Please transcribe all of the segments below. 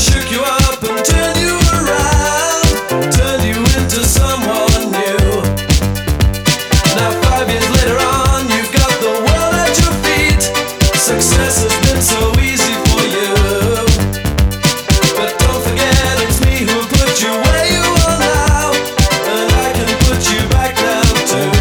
shook you up and turned you around, turned you into someone new. Now 5 years later on, you've got the world at your feet. Success has been so easy for you, but don't forget it's me who put you where you are now, and I can put you back down too.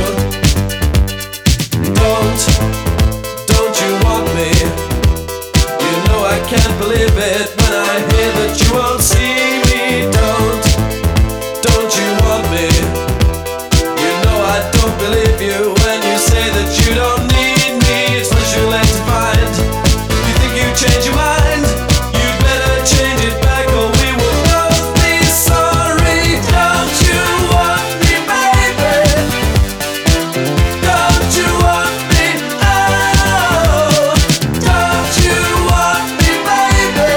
Don't you want me? You know I can't believe it when I hear that you won't see me. Don't you want me? You know I don't believe you when you say that you don't need me. It's much too late to find. You think you change your mind? You better change it back or we will both be sorry. Don't you want me, baby? Don't you want me? Oh, don't you want me, baby?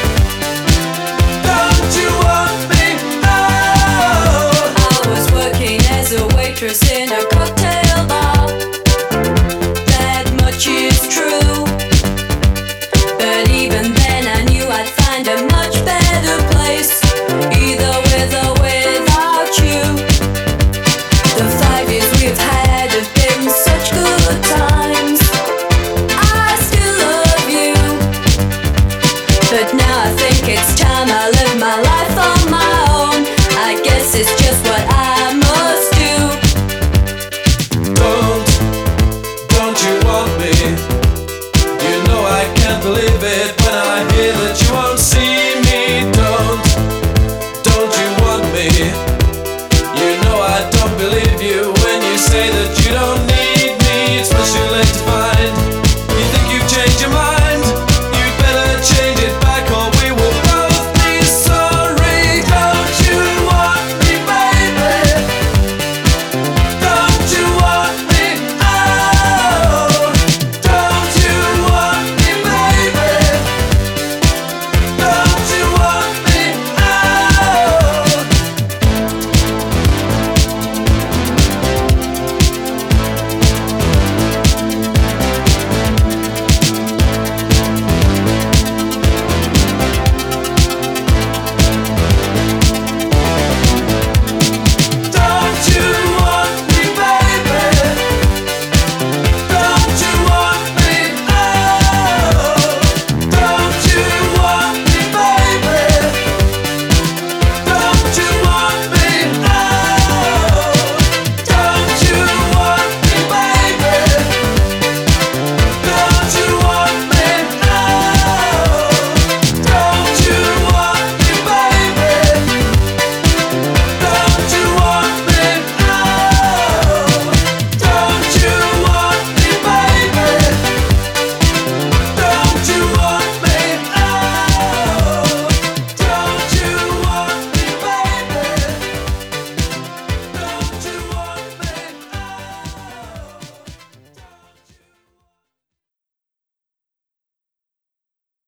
Don't you want me? Oh. I was working as a waitress in a cocktail bar. That much is true. But even then I knew I'd find a much better place, either with or without you. The 5 years we've had have been such good times. I still love you, but now I think it's time I left